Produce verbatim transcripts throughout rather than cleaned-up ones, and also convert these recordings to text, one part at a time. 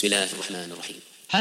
بسم الله الرحمن الرحيم.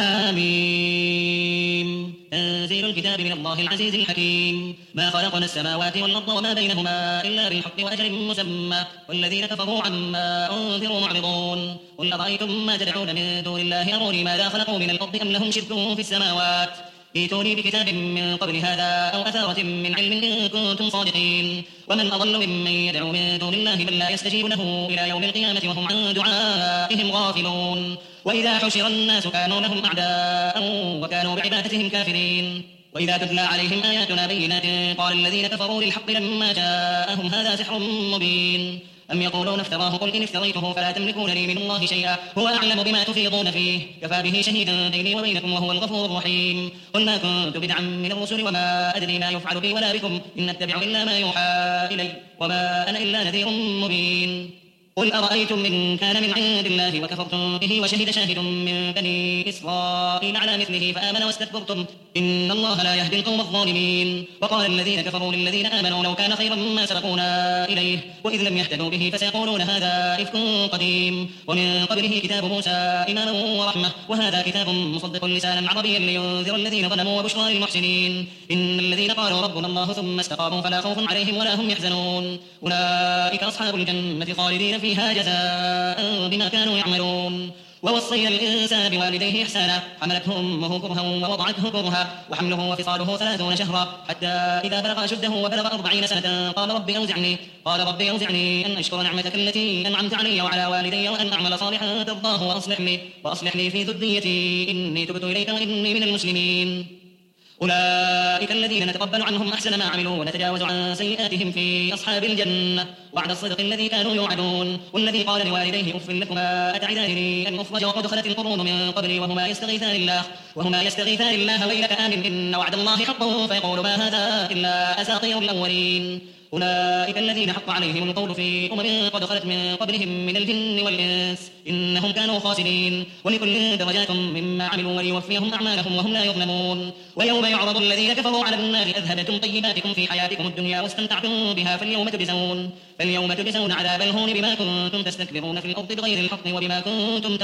حميم. تنزيل الكتاب من الله العزيز الحكيم. ما خلقنا السماوات والأرض وما بينهما إلا بالحق وأجل مسمى والذين كفروا عما أنذروا معرضون. قل أرأيتم ما تدعون من دون الله أروني ماذا خلقوا من الأرض أم لهم شرك في السماوات ائتوني بكتاب من قبل هذا أو أثارة من علم إن كنتم صادقين. ومن أضل ممن يدعو من دون الله من لا يستجيب له إلى يوم القيامة وهم عن دعائهم غافلون. وإذا حشر الناس كانوا لهم أعداء وكانوا بعبادتهم كافرين. وإذا تتلى عليهم آياتنا بينات قال الذين كفروا للحق لما جاءهم هذا سحر مبين. أم يقولون افتراه قل إن افتريته فلا تملكون لي من الله شيئا هو أعلم بما تفيضون فيه كفى به شهيدا بيني وبينكم وهو الغفور الرحيم. قل ما كنت بدعا من الرسل وما أدري ما يفعل بي ولا بكم إن أتبع إلا ما يوحى إلي وما أنا إلا نذير مبين. قل أرأيتم إن كان من عند الله وكفرتم به وشهد شاهد من بني إسرائيل على مثله فآمن واستكبرتم إن الله لا يهدي القوم الظالمين. وقال الذين كفروا للذين آمنوا لو كان خيرا ما سبقونا إليه وإذ لم يهتدوا به فسيقولون هذا إفك قديم. ومن قبله كتاب موسى إماما ورحمة وهذا كتاب مصدق لسانا عربيا لينذر الذين ظلموا وبشرى للمحسنين. إن الذين قالوا ربنا الله ثم استقاموا فلا خوف عليهم ولا هم يحزنون أولئك أصحاب الجنة خالدين فيها جزاء بما كانوا يعملون. ووصينا الإنسان بوالديه إحسانا حملته أمه كرها ووضعته كرها وحمله وفصاله ثلاثون شهرا حتى إذا بلغ أشده وبلغ أربعين سنة قال رب أوزعني قال رب أوزعني أن أشكر نعمتك التي أنعمت علي وعلى والدي وأن أعمل صالحا ترضاه وأصلح لي وأصلح لي في ذريتي إني تبت إليك وإني من المسلمين. أولئك الذين نتقبل عنهم أحسن ما عملوا ونتجاوز عن سيئاتهم في أصحاب الجنة وعد الصدق الذي كانوا يوعدون. والذي قال لوالديه أف لكما أتعدانني أن أخرج وقد خلت القرون من قبلي وهما يستغيثان الله وهما يستغيثان الله ويلك آمن إن وعد الله حق فيقول ما هذا إلا أساطير الأولين. أولئك الذين حق عليهم القول في أمم قد خلت من قبلهم من الجن والإنس إنهم كانوا خاسرين. ولكل درجات مما عملوا وليوفيهم أعمالهم وهم لا يظلمون. ويوم يعرض الذين كفروا على النار أذهبتم طيباتكم في حياتكم الدنيا واستمتعتم بها فاليوم تجزون فاليوم تجزون عذاب الهون بما كنتم تستكبرون في الأرض بغير الحق وبما كنتم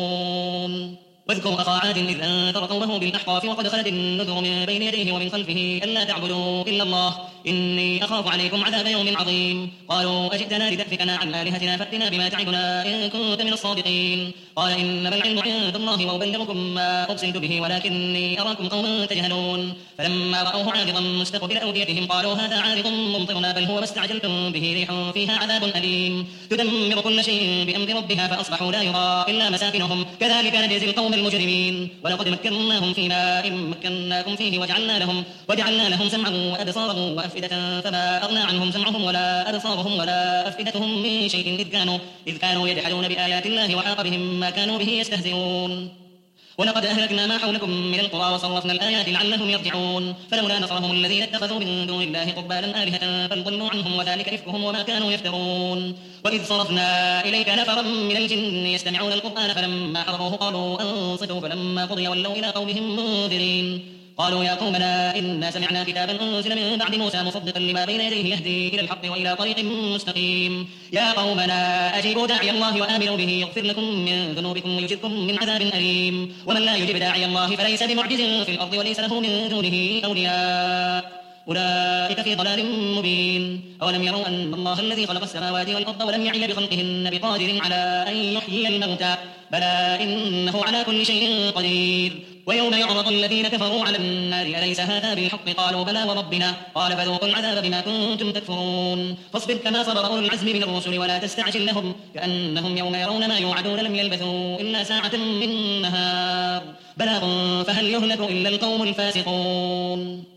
تفسقون. واذكر أخا عاد إذ أنذر قومه بالأحقاف وقد خلت النذر من بين يديه ومن خلفه ألا تعبدوا إلا الله إني أخاف عليكم عذاب يوم عظيم. قالوا أجئتنا لتأفكنا عن آلهتنا فأتنا بما تعدنا إن كنت من الصادقين. قال إنما العلم عند الله وأبلغكم ما أرسلت به ولكني أراكم قوما تجهلون. فلما رأوه عارضا مستقبل أوديتهم قالوا هذا عارض ممطرنا بل هو ما استعجلتم به ريح فيها عذاب أليم تدمر كل شيء بأمر ربها فأصبحوا لا يرى إلا مساكنهم كذلك نجزي القوم المجرمين. ولقد مكناهم في ماء مكناكم فيه وجعلنا لهم وجعلنا لهم سمعا وأبصارا وأفئدة فما أغنى عنهم سمعهم ولا أبصارهم ولا أفئدتهم من شيء إذ كانوا إذ كانوا يجحدون بآيات الله وحاق بهم ما كانوا به يستهزئون. ولقد أهلكنا ما حولكم من القرى وصرفنا الآيات لعلهم يرجعون. فلولا نصرهم الذين اتخذوا من دون الله قربانا آلهة بل ضلوا عنهم وذلك إفكهم وما كانوا يفترون. وإذ صرفنا إليك نفرا من الجن يستمعون القرآن فلما حضروه قالوا أنصتوا فلما قضي ولوا إلى قومهم منذرين. قالوا يا قومنا إنا سمعنا كتابا أنزل من بعد موسى مصدقا لما بين يديه يهدي إلى الحق وإلى طريق مستقيم. يا قومنا أجيبوا داعي الله وآمنوا به يغفر لكم من ذنوبكم ويجركم من عذاب أليم. ومن لا يجب داعي الله فليس بمعجز في الأرض وليس له من دونه أولياء أولئك في ضلال مبين. أولم يروا أن الله الذي خلق السماوات والأرض ولم يعي بخلقهن بقادر على أن يحيي الموتى بلى إنه على كل شيء قدير. ويوم يعرض الذين كفروا على النار أليس هذا بالحق قالوا بلى وربنا قال فذوقوا العذاب بما كنتم تكفرون. فاصبر كما صبر أولو العزم من الرسل ولا تستعجل لهم كأنهم يوم يرون ما يوعدون لم يلبثوا إلا ساعة من نهار بلاغ فهل يهلك إلا القوم الفاسقون.